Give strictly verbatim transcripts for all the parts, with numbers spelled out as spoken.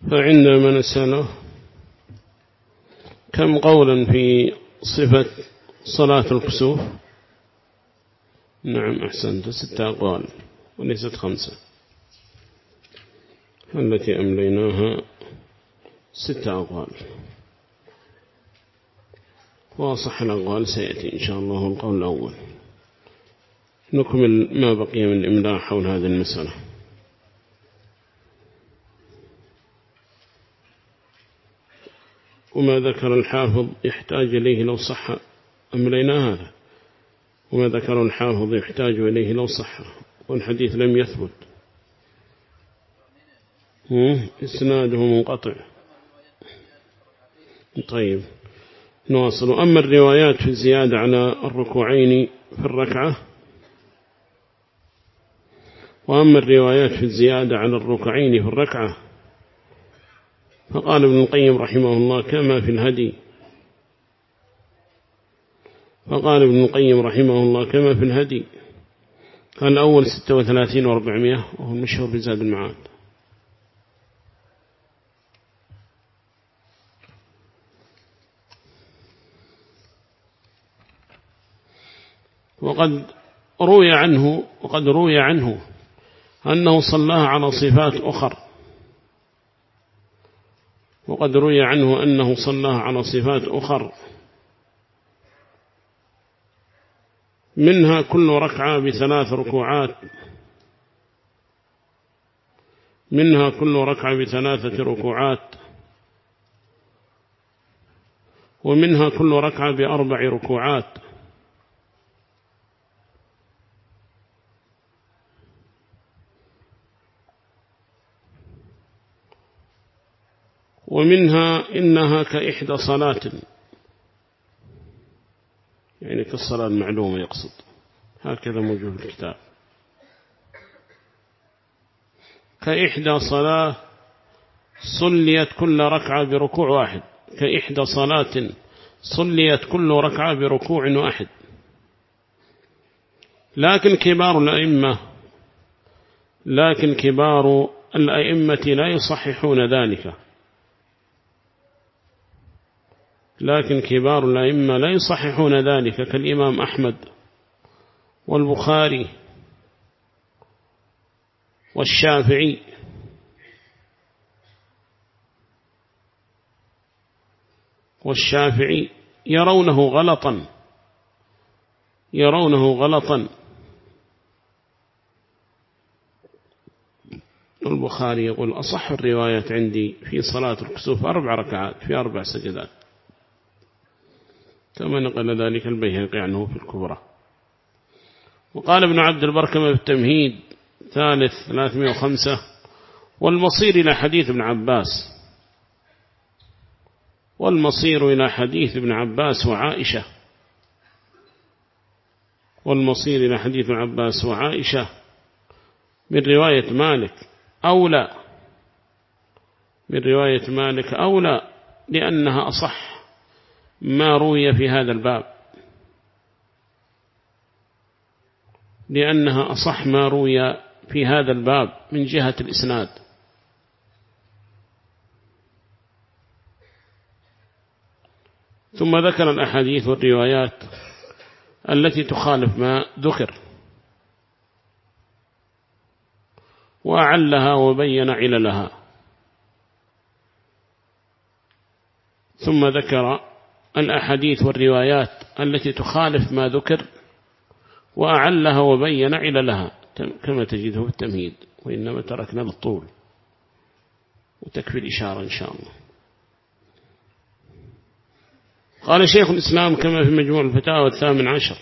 فعندما نسأله كم قولا في صفة صلاة الكسوف؟ نعم أحسنت، ستة أقوال وليست خمسة، التي أمليناها ستة أقوال، وصح الأقوال سيأتي إن شاء الله القول الأول. نكمل ما بقي من الإملاء حول هذه المسألة. وما ذكر الحافظ يحتاج إليه لو صح أملينا هذا، وما ذكر الحافظ يحتاج إليه لو صح، والحديث لم يثبت، إسناده منقطع. طيب نواصل. أما الروايات في الزيادة على الركوعين في الركعة وأما الروايات في الزيادة على الركعين في الركعة فقال ابن القيم رحمه الله كما في الهدي فقال ابن القيم رحمه الله كما في الهدي قال الأول ستة وثلاثين وأربعمائة، وهو المشهور بزاد المعاد. وقد روي عنه وقد روي عنه أنه صلاها على صفات أخر وقد روي عنه أنه صلاها على صفات أخر منها كل ركعة بثلاث ركوعات منها كل ركعة بثلاثة ركوعات ومنها كل ركعة بأربع ركوعات ومنها إنها كإحدى صلاة، يعني كالصلاة المعلومة يقصد، هكذا موجود في الكتاب، كإحدى صلاة صليت كل ركعة بركوع واحد، كإحدى صلاة صليت كل ركعة بركوع واحد. لكن كبار الأئمة لكن كبار الأئمة لا يصححون ذلك لكن كبار الأئمة لا يصححون ذلك كالإمام أحمد والبخاري والشافعي والشافعي يرونه غلطا يرونه غلطا البخاري يقول أصح الروايات عندي في صلاة الكسوف أربع ركعات في أربع سجدات، كما نقل ذلك البيهقي عنه في الكبرى. وقال ابن عبد البر كما في التمهيد ثالث ثلاثمائة وخمسة والمصير إلى حديث ابن عباس والمصير إلى حديث ابن عباس وعائشة والمصير إلى حديث ابن عباس وعائشة من رواية مالك أولى من رواية مالك أولى لأنها أصح ما روي في هذا الباب لأنها أصح ما روي في هذا الباب من جهة الإسناد. ثم ذكر الأحاديث والروايات التي تخالف ما ذكر وأعلها وبين عللها، ثم ذكر الأحاديث والروايات التي تخالف ما ذكر وأعلها وبين عللها كما تجده في التمهيد، وإنما تركنا بالطول وتكفي الإشارة إن شاء الله. قال شيخ الإسلام كما في مجموع الفتاوى الثامن عشر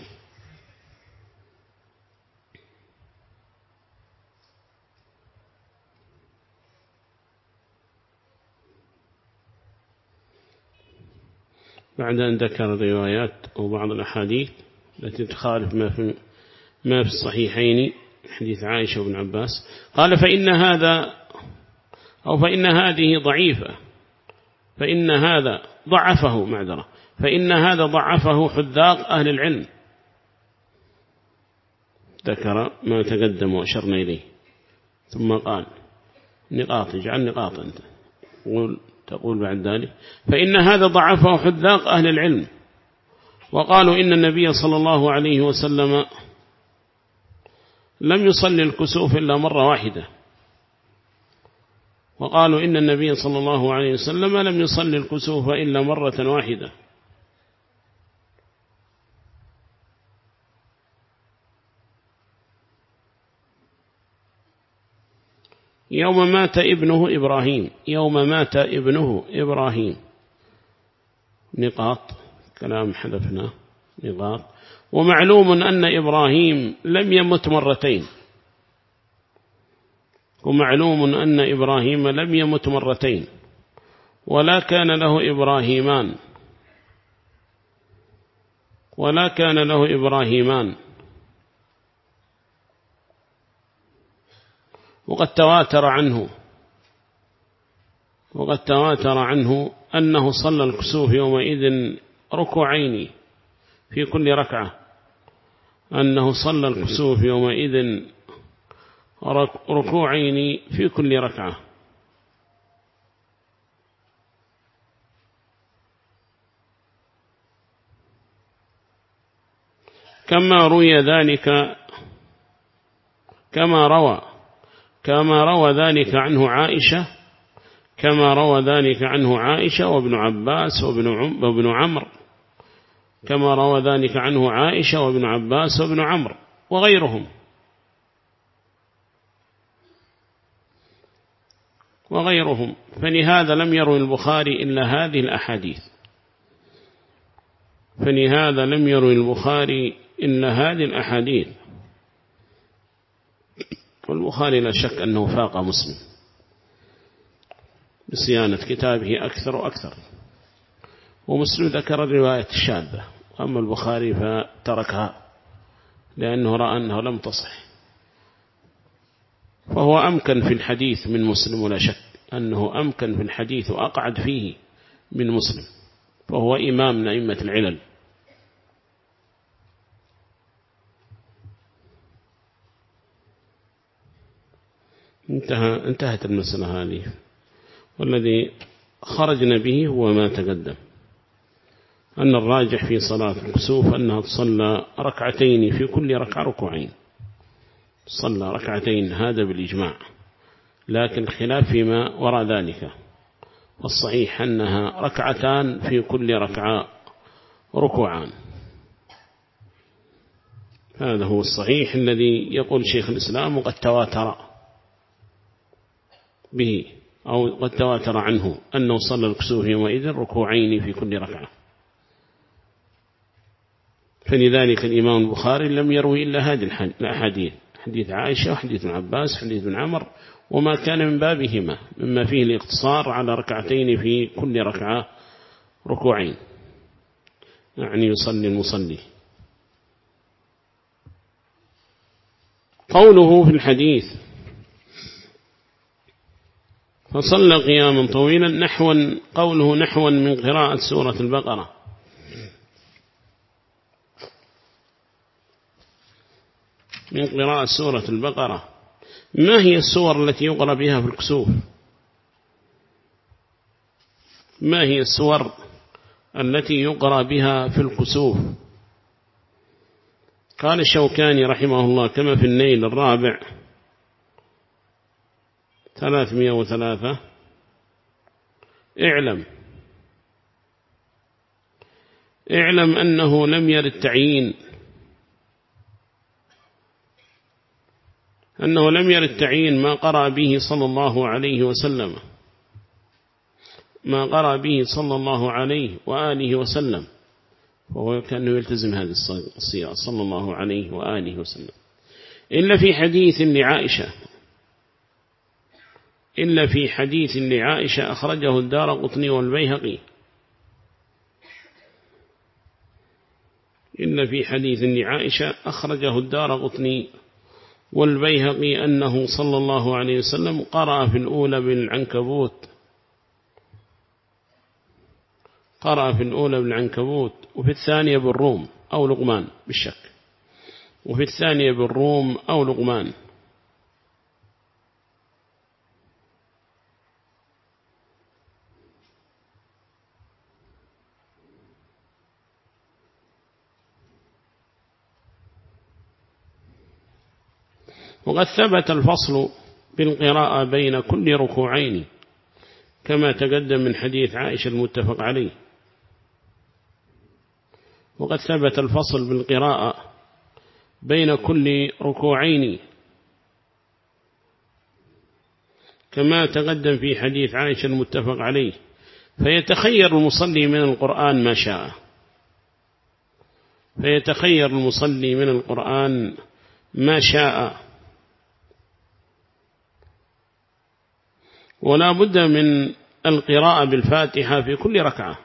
بعد أن ذكر الروايات أو بعض الأحاديث التي تخالف ما في ما في الصحيحين حديث عائشة وابن عباس، قال فإن هذا أو فإن هذه ضعيفة فإن هذا ضعفه معذرة فإن هذا ضعفه حذاق أهل العلم. ذكر ما تقدم وأشرنا إليه ثم قال نقاط، اجعل نقاط أنت تقول, تقول بعد ذلك فإن هذا ضعفه حذاق أهل العلم، وقالوا إن النبي صلى الله عليه وسلم لم يصلي الكسوف إلا مرة واحدة، وقالوا إن النبي صلى الله عليه وسلم لم يصلي الكسوف إلا مرة واحدة. يوم مات ابنه إبراهيم، يوم مات ابنه إبراهيم، نقاط كلام حذفنا نقاط. ومعلوم أن إبراهيم لم يمت مرتين، ومعلوم أن إبراهيم لم يمت مرتين، ولا كان له إبراهيمان ولا كان له إبراهيمان وقد تواتر عنه وقد تواتر عنه أنه صلى الكسوف يومئذ ركوعين في كل ركعة، أنه صلى الكسوف يومئذ ركوعين في كل ركعة. كما روي ذلك كما روى كما روى ذلك عنه عائشة كما روى ذلك عنه عائشة وابن عباس وابن عمرو كما روى ذلك عنه عائشة وابن عباس وابن عمرو وغيرهم وغيرهم فلهذا لم يروي البخاري إلا هذه الأحاديث فلهذا لم يروي البخاري إلا هذه الأحاديث. والبخاري لا شك أنه فاق مسلم بصيانة كتابه أكثر وأكثر، ومسلم ذكر الرواية الشاذة، أما البخاري فتركها لأنه رأى أنه لم تصح، فهو أمكن في الحديث من مسلم، ولا شك أنه أمكن في الحديث وأقعد فيه من مسلم، فهو إمام من أئمة العلل. انتهى انتهت المسألة هذه، والذي خرجنا به هو ما تقدم، أن الراجح في صلاة الكسوف أنها تصلى ركعتين في كل ركعة ركوعين، صلى ركعتين هذا بالإجماع، لكن الخلاف فيما وراء ذلك، والصحيح أنها ركعتان في كل ركعة ركوعان، هذا هو الصحيح الذي يقول شيخ الإسلام وقد تواتر به أو قد تواتر عنه أنه صلى الكسوف يومئذ ركوعين في كل ركعة. فلذلك الإمام البخاري لم يروي إلا هذه الأحاديث، حديث عائشة وحديث ابن عباس حديث ابن عمر وما كان من بابهما مما فيه الاقتصار على ركعتين في كل ركعة ركوعين، يعني يصلي المصلي. قوله في الحديث فصلى قياما طويلا نحوا، قوله نحوا من قراءة سورة البقرة، من قراءة سورة البقرة. ما هي السور التي يقرأ بها في الكسوف؟ ما هي السور التي يقرأ بها في الكسوف؟ قال الشوكاني رحمه الله كما في النيل الرابع ثلاثمائة وثلاثة: اعلم اعلم أنه لم يرد تعيين أنه لم يرد تعيين ما قرأ به صلى الله عليه وسلم ما قرأ به صلى الله عليه وآله وسلم، وهو كأنه يلتزم هذه الصيغة صلى الله عليه وآله وسلم، إلا في حديث لعائشة إلا في حديث لعائشة أخرجه الدارقطني والبيهقي إلا في حديث لعائشة أخرجه الدارقطني والبيهقي أنه صلى الله عليه وسلم قرأ في الأولى بالعنكبوت قرأ في الأولى بالعنكبوت وفي الثانية بالروم أو لقمان بالشك وفي الثانية بالروم أو لقمان. وقد ثبت الفصل بالقراءة بين كل ركوعين كما تقدم من حديث عائشة المتفق عليه. وقد ثبت الفصل بالقراءة بين كل ركوعين كما تقدم في حديث عائشة المتفق عليه، فيتخير المصلي من القرآن ما شاء فيتخير المصلي من القرآن ما شاء ولا بد من القراءة بالفاتحة في كل ركعة،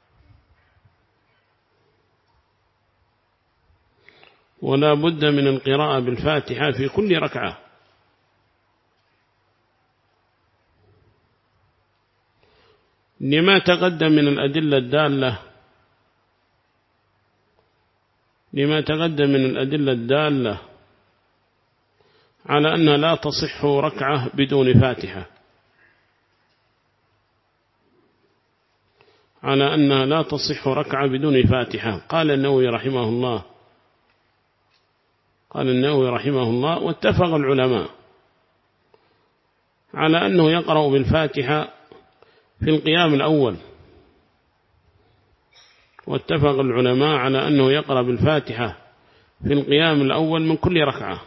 ولا بد من القراءة بالفاتحة في كل ركعة، لما تقدم من الأدلة الدالة لما تقدم من الأدلة الدالة على أنها لا تصح ركعة بدون فاتحة على أنها لا تصح ركعة بدون فاتحة. قال النووي رحمه الله قال النووي رحمه الله واتفق العلماء على أنه يقرأ بالفاتحة في القيام الأول واتفق العلماء على أنه يقرأ بالفاتحة في القيام الأول من كل ركعة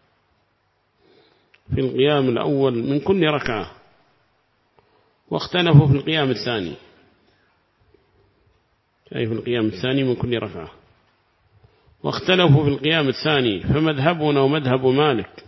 في القيام الأول من كل ركعة واختلفوا في القيام الثاني أي في القيام الثاني من كل ركعة واختلفوا في القيام الثاني، فمذهبنا ومذهب مالك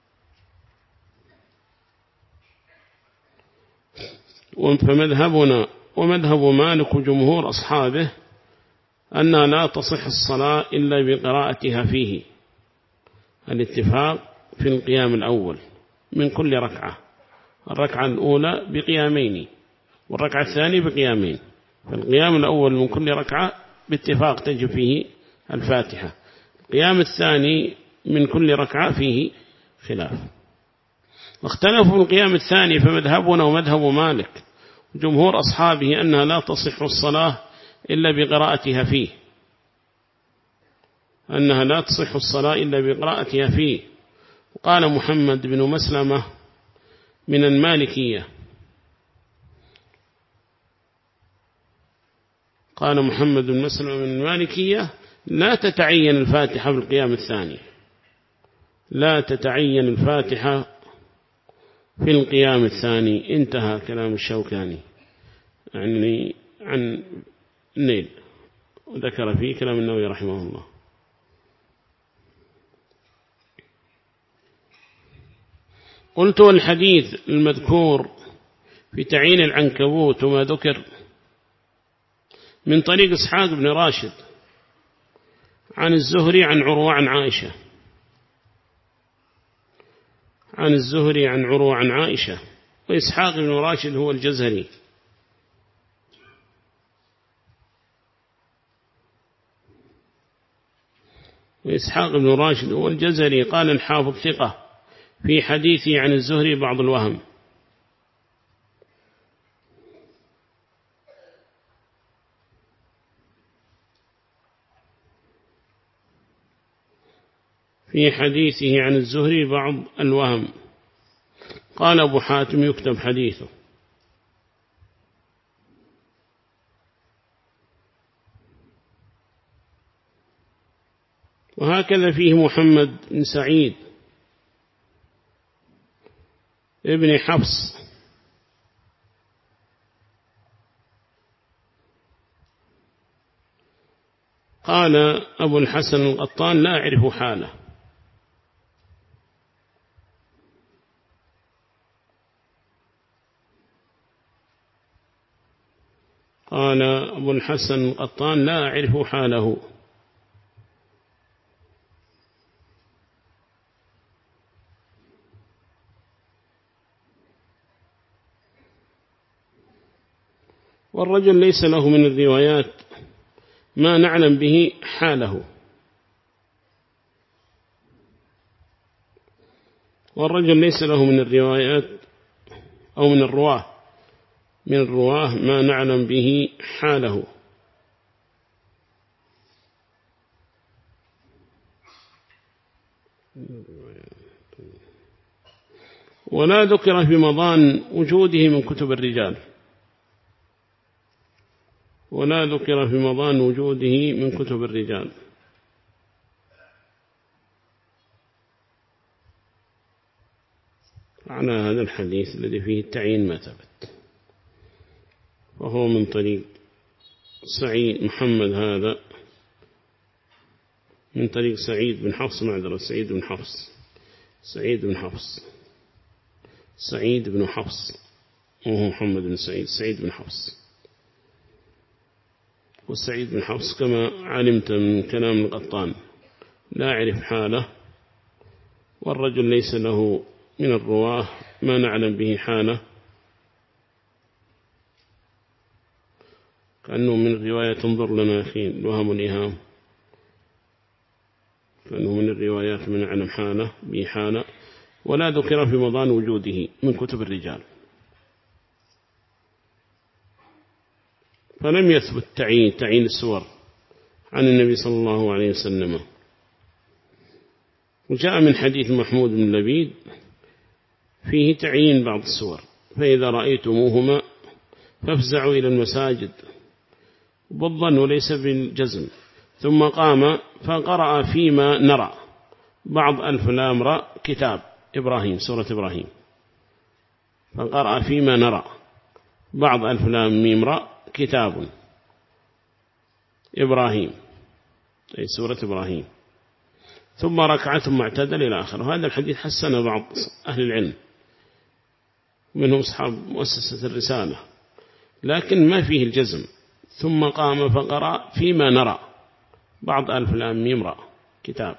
فمذهبنا ومذهب مالك وجمهور أصحابه أنها لا تصح الصلاة إلا بقراءتها فيه، الاتفاق في القيام الأول من كل ركعة، الركعة الأولى بقيامين والركعة الثانية بقيامين، فالقيام الأول من كل ركعة باتفاق تجب فيه الفاتحة، القيام الثاني من كل ركعة فيه خلاف. واختلفوا في القيام الثاني، فمذهبنا ومذهب مالك جمهور أصحابه أنها لا تصح الصلاة إلا بقراءتها فيه أنها لا تصح الصلاة إلا بقراءتها فيه. وقال محمد بن مسلمة من المالكية قال محمد بن مسلمة من المالكية لا تتعين الفاتحة في القيام الثاني لا تتعين الفاتحة في القيام الثاني. انتهى كلام الشوكاني يعني عن النيل وذكر فيه كلام النووي رحمه الله. قلت والحديث المذكور في تعيين العنكبوت وما ذكر من طريق إسحاق بن راشد عن الزهري عن عروة عن عائشة عن الزهري عن عروة عن عائشة وإسحاق بن راشد هو الجزري وإسحاق بن راشد هو الجزري قال الحافظ ثقة في حديثه عن الزهري بعض الوهم. في حديثه عن الزهري بعض الوهم. قال أبو حاتم يكتب حديثه. وهكذا فيه محمد بن سعيد ابن حفص قال أبو الحسن القطان لا أعرف حاله. قال أبو الحسن القطان لا أعرف حاله. والرجل ليس له من الروايات ما نعلم به حاله والرجل ليس له من الروايات أو من الرواه من الرواه ما نعلم به حاله. ولا ذكر في مضان وجوده من كتب الرجال ولا ذكر في مضان وجوده من كتب الرجال على هذا الحديث الذي فيه التعيين ما ثبت، وهو من طريق سعيد محمد هذا من طريق سعيد بن حفص معذرة سعيد بن حفص سعيد بن حفص سعيد بن حفص وهو محمد بن سعيد سعيد بن حفص. والسعيد بن حفص كما علمت من كلام القطان لا أعرف حاله، والرجل ليس له من الرواه ما نعلم به حاله، كأنه من الرواية تنظر لنا أخي الوهم والإيهام، كأنه من الروايات من نعلم حاله به حاله. ولا ذكر في مضان وجوده من كتب الرجال، فلم يثبت تعيين تعيين السور عن النبي صلى الله عليه وسلم. وجاء من حديث محمود بن لبيد فيه تعيين بعض السور، فإذا رأيتموهما فافزعوا إلى المساجد بالظن وليس بالجزم. ثم قام فقرأ فيما نرى بعض ألف لام را كتاب إبراهيم سورة إبراهيم، فقرأ فيما نرى بعض ألف لام ميم را كتاب إبراهيم أي سورة إبراهيم، ثم ركعة ثم اعتدل إلى آخر. وهذا الحديث حسن بعض أهل العلم منهم أصحاب مؤسسة الرسالة، لكن ما فيه الجزم. ثم قام فقرأ فيما نرى بعض ألف لام ميم را كتاب.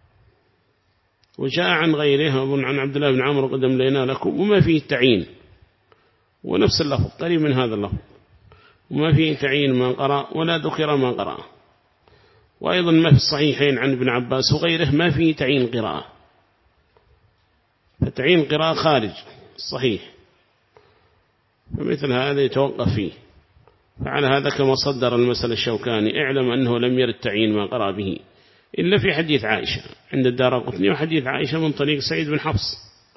وجاء عن غيره أظن عن عبد الله بن عمرو قدم لنا لكم وما فيه تعيين، ونفس اللفظ قريب من هذا اللفظ، وما فيه تعيين ما قرأ ولا ذكر ما قرأ. وأيضا ما في الصحيحين عن ابن عباس وغيره ما فيه تعيين قراءة، فتعيين قراءة خارج الصحيح، فمثل هذا يتوقف فيه. فعلى هذا كما صدر المسألة الشوكاني اعلم أنه لم يرد تعيين ما قرأ به إلا في حديث عائشة عند الدارقطني، وحديث عائشة من طريق سعيد بن حفص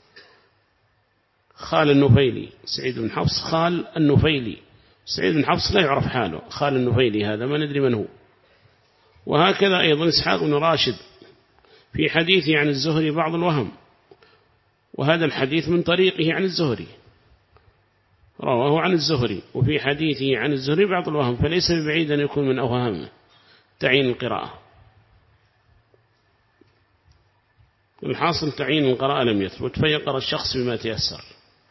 خال النفيلي. سعيد بن حفص خال النفيلي، سعيد بن حفص لا يعرف حاله، خال النفيلي هذا ما ندري من هو. وهكذا أيضا إسحاق بن راشد في حديثه عن الزهري بعض الوهم، وهذا الحديث من طريقه عن الزهري رواه عن الزهري، وفي حديثه عن الزهري بعض الوهم، فليس ببعيد أن يكون من أوهامه تعيين القراءة. الحاصل تعيين القراءة لم يثبت، فيقرأ الشخص بما تيسر،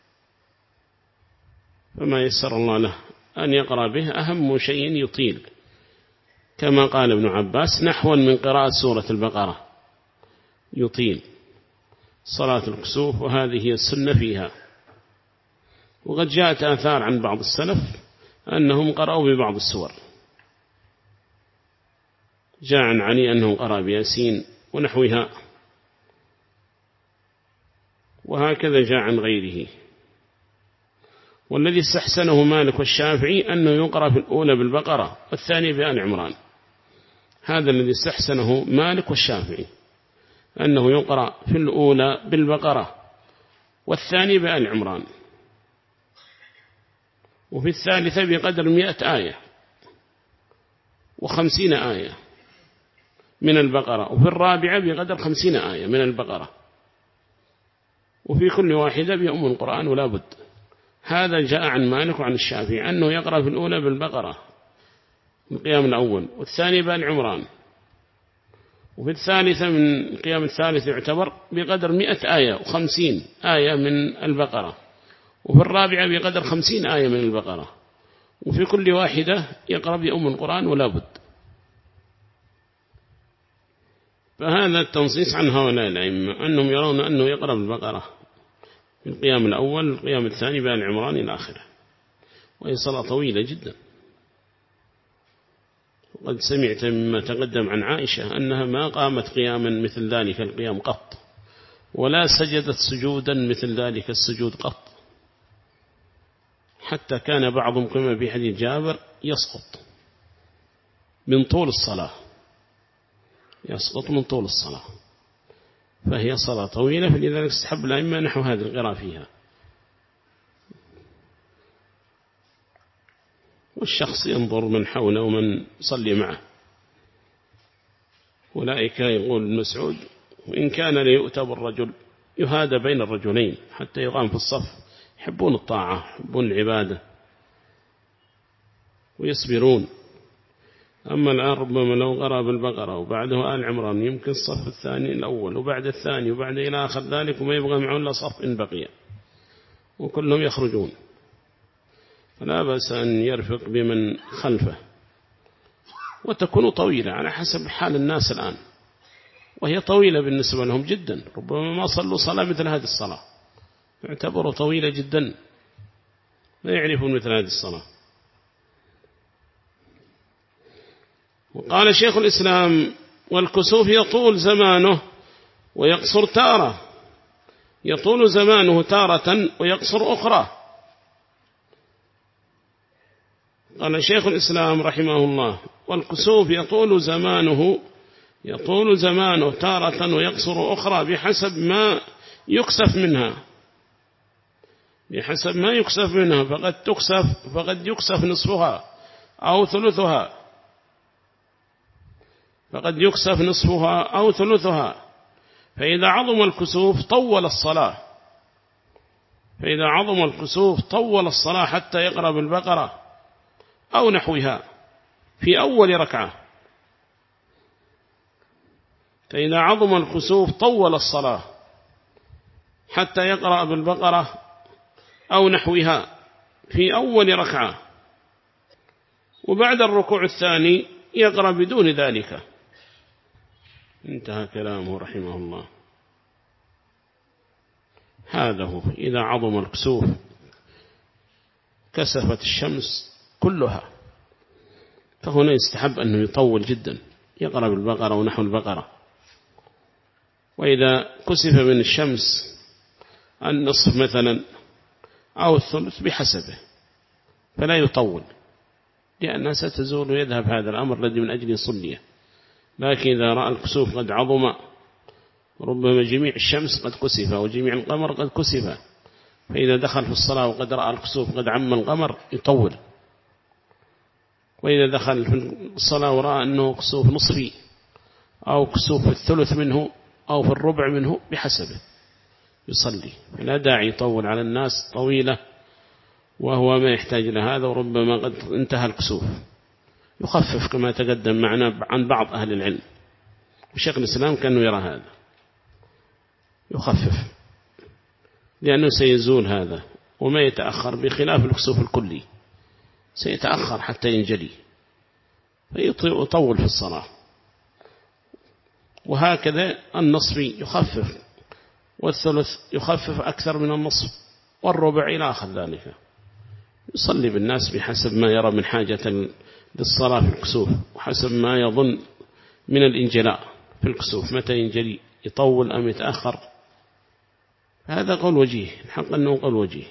فما يسر الله له أن يقرأ به. أهم شيء يطيل كما قال ابن عباس نحو من قراءة سورة البقرة يطيل صلاة الكسوف، وهذه هي السنة فيها. وقد جاءت آثار عن بعض السلف أنهم قرأوا ببعض السور، جاء عن علي أنه قرأ بياسين ونحوها، وهكذا جاء عن غيره. والذي استحسنه مالك والشافعي أنه يقرأ في الأولى بالبقرة والثانية بآل عمران، هذا الذي استحسنه مالك والشافعي أنه يقرأ في الأولى بالبقرة والثانية بآل عمران، وفي الثالثة بقدر مئة آية وخمسين آية من البقرة، وفي الرابعة بقدر خمسين آية من البقرة، وفي كل واحدة بأم القرآن ولا بد. هذا جاء عن مالك وعن الشافعي أنه يقرأ في الأولى بالبقرة من القيام الأول، والثاني بآل عمران، وفي الثالثة من القيام الثالث يعتبر بقدر مئة آية وخمسين آية من البقرة، وفي الرابعة بقدر خمسين آية من البقرة، وفي كل واحدة يقرأ بأم القرآن ولا بد. فهذا التنصيص عن هؤلاء الأئمة أنهم يرون أنه يقرأ بالبقرة في القيام الأول القيام الثاني بآل عمران إلى آخره، وهي صلاة طويلة جدا. وقد سمعت مما تقدم عن عائشة أنها ما قامت قياما مثل ذلك القيام قط، ولا سجدت سجودا مثل ذلك السجود قط، حتى كان بعضهم كما في حديث جابر يسقط من طول الصلاة، يسقط من طول الصلاة. فهي صلاة طويلة، فلذلك استحب الأئمة نحو هذه القراءة فيها. والشخص ينظر من حوله ومن صلي معه. أولئك يقول المسعود وإن كان ليؤتى بالرجل يهادى بين الرجلين حتى يقام في الصف، يحبون الطاعة يحبون العبادة ويصبرون. أما الآن ربما لو قرأ بالبقرة وبعده آل عمران يمكن الصف الثاني الأول وبعد الثاني وبعد إلى آخر ذلك وما يبغى معه إلا صف إن بقي وكلهم يخرجون، فلا بأس أن يرفق بمن خلفه، وتكون طويلة على حسب حال الناس الآن، وهي طويلة بالنسبة لهم جدا، ربما ما صلوا صلاة مثل هذه الصلاة، يعتبروا طويلة جدا، لا يعرفون مثل هذه الصلاة. وقال شيخ الإسلام والكسوف يطول زمانه ويقصر تارة، يطول زمانه تارة ويقصر أخرى. قال شيخ الإسلام رحمه الله والكسوف يطول زمانه يطول زمانه تارة ويقصر أخرى بحسب ما يكسف منها بحسب ما يكسف منها فقد تكسف فقد يكسف نصفها أو ثلثها فقد يكسف نصفها أو ثلثها فإذا عظم الكسوف طول الصلاة فإذا عظم الكسوف طول الصلاة حتى يقرأ بالبقرة أو نحوها في أول ركعة. فإذا عظم الكسوف طول الصلاة حتى يقرأ بالبقرة أو نحوها في أول ركعة، وبعد الركوع الثاني يقرأ بدون ذلك. انتهى كلامه رحمه الله. هذا هو إذا عظم الكسوف كسفت الشمس كلها، فهنا يستحب أنه يطول جدا يقرأ بالبقرة ونحو البقرة. وإذا كسف من الشمس النصف مثلا أو الثلث بحسبه فلا يطول، لأنها ستزول ويذهب هذا الأمر الذي من أجل يصليه. لكن إذا رأى الكسوف قد عظم، ربما جميع الشمس قد كسف وجميع القمر قد كسف، فإذا دخل في الصلاة وقد رأى الكسوف قد عم القمر يطول، وإذا دخل في الصلاة ورأى أنه كسوف نصفي أو كسوف في الثلث منه أو في الربع منه بحسبه يصلي، فلا داعي يطول على الناس طويلة وهو ما يحتاج لهذا، وربما قد انتهى الكسوف يخفف كما تقدم معنا عن بعض أهل العلم، وشيخ الإسلام كانوا يرى هذا يخفف لأنه سيزول هذا وما يتأخر، بخلاف الكسوف الكلي سيتأخر حتى ينجلي فيطول في الصلاة. وهكذا النصف يخفف والثلث يخفف أكثر من النصف والربع إلى آخر ذلك، يصلي بالناس بحسب ما يرى من حاجة للصلاة في الكسوف وحسب ما يظن من الانجلاء في الكسوف، متى ينجلي يطول أم يتأخر. هذا قول وجيه، الحق أنه قول وجيه.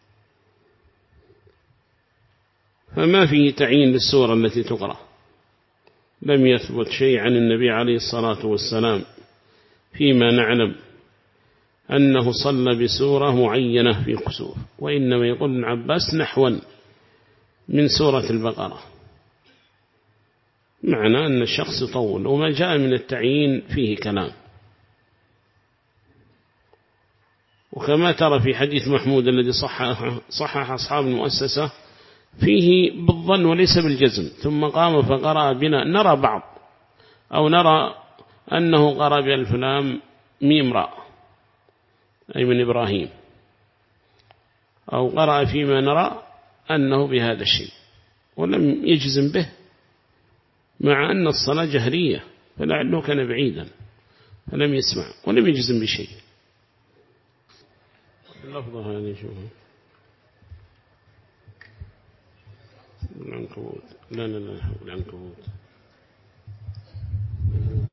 فما فيه تعيين للسورة التي تقرأ، لم يثبت شيء عن النبي عليه الصلاة والسلام فيما نعلم أنه صلى بسورة معينة في الكسوف، وإنما يقول ابن عباس نحوا من سورة البقرة، معنى أن الشخص يطول، وما جاء من التعيين فيه كلام. وكما ترى في حديث محمود الذي صحح, صحح أصحاب المؤسسة فيه بالظن وليس بالجزم، ثم قام فقرأ بنا نرى بعض أو نرى أنه قرأ بألف لام ميم راء أي من إبراهيم، أو قرأ فيما نرى أنه بهذا الشيء ولم يجزم به، مع أن الصلاة جهرية فلعله كان بعيدا فلم يسمع ولم يجزم بشيء. اللفظة هذه شوفها العنكبوت، لا لا لا العنكبوت